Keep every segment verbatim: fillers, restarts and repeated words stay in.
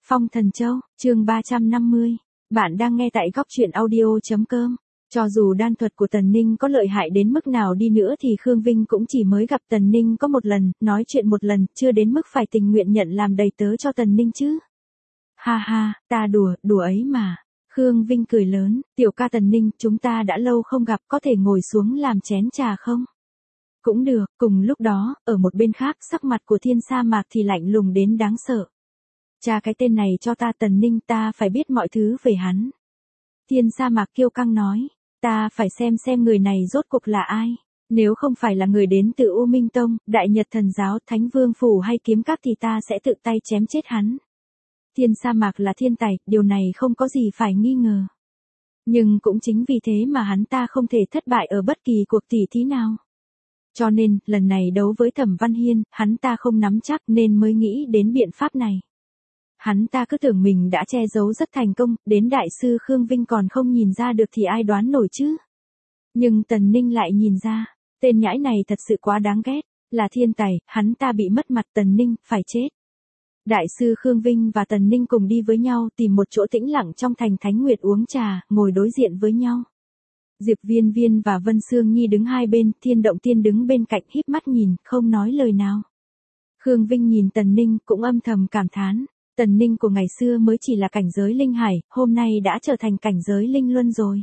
Phong Thần Châu, chương ba trăm năm mươi. Bạn đang nghe tại góc truyện audio chấm com. Cho dù đan thuật của Tần Ninh có lợi hại đến mức nào đi nữa thì Khương Vinh cũng chỉ mới gặp Tần Ninh có một lần, nói chuyện một lần, chưa đến mức phải tình nguyện nhận làm đầy tớ cho Tần Ninh chứ. Ha ha, ta đùa, đùa ấy mà. Khương Vinh cười lớn, tiểu ca Tần Ninh, chúng ta đã lâu không gặp, có thể ngồi xuống làm chén trà không? Cũng được. Cùng lúc đó, ở một bên khác, sắc mặt của Thiên Sa Mạc thì lạnh lùng đến đáng sợ. Cha cái tên này cho ta Tần Ninh, ta phải biết mọi thứ về hắn. Thiên Sa Mạc kiêu căng nói, ta phải xem xem người này rốt cuộc là ai. Nếu không phải là người đến từ U Minh Tông, Đại Nhật Thần Giáo, Thánh Vương Phủ hay Kiếm Các thì ta sẽ tự tay chém chết hắn. Thiên Sa Mạc là thiên tài, điều này không có gì phải nghi ngờ. Nhưng cũng chính vì thế mà hắn ta không thể thất bại ở bất kỳ cuộc tỉ thí nào. Cho nên, lần này đấu với Thẩm Văn Hiên, hắn ta không nắm chắc nên mới nghĩ đến biện pháp này. Hắn ta cứ tưởng mình đã che giấu rất thành công, đến đại sư Khương Vinh còn không nhìn ra được thì ai đoán nổi chứ. Nhưng Tần Ninh lại nhìn ra, tên nhãi này thật sự quá đáng ghét, là thiên tài, hắn ta bị mất mặt, Tần Ninh phải chết. Đại sư Khương Vinh và Tần Ninh cùng đi với nhau tìm một chỗ tĩnh lặng trong thành Thánh Nguyệt uống trà, ngồi đối diện với nhau. Diệp Viên Viên và Vân Sương Nhi đứng hai bên, Thiên Động Tiên đứng bên cạnh híp mắt nhìn, không nói lời nào. Khương Vinh nhìn Tần Ninh cũng âm thầm cảm thán, Tần Ninh của ngày xưa mới chỉ là cảnh giới linh hải, hôm nay đã trở thành cảnh giới linh luân rồi.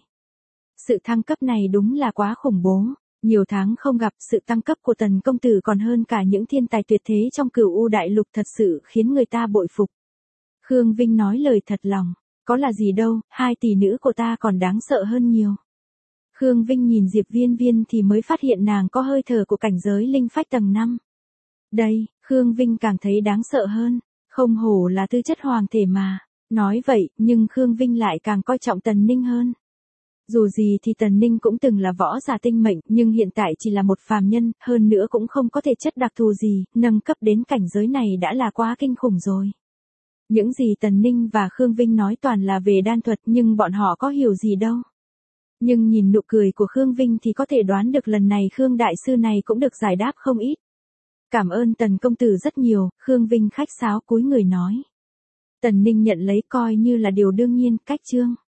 Sự thăng cấp này đúng là quá khủng bố, nhiều tháng không gặp, sự tăng cấp của Tần công tử còn hơn cả những thiên tài tuyệt thế trong Cửu U đại lục, thật sự khiến người ta bội phục. Khương Vinh nói lời thật lòng, có là gì đâu, hai tỷ nữ của ta còn đáng sợ hơn nhiều. Khương Vinh nhìn Diệp Viên Viên thì mới phát hiện nàng có hơi thở của cảnh giới linh phách tầng năm. Đây, Khương Vinh càng thấy đáng sợ hơn, không hổ là tư chất hoàng thể mà. Nói vậy, nhưng Khương Vinh lại càng coi trọng Tần Ninh hơn. Dù gì thì Tần Ninh cũng từng là võ giả tinh mệnh, nhưng hiện tại chỉ là một phàm nhân, hơn nữa cũng không có thể chất đặc thù gì, nâng cấp đến cảnh giới này đã là quá kinh khủng rồi. Những gì Tần Ninh và Khương Vinh nói toàn là về đan thuật, nhưng bọn họ có hiểu gì đâu. Nhưng nhìn nụ cười của Khương Vinh thì có thể đoán được lần này Khương Đại Sư này cũng được giải đáp không ít. Cảm ơn Tần công tử rất nhiều, Khương Vinh khách sáo cúi người nói. Tần Ninh nhận lấy coi như là điều đương nhiên, cách chương.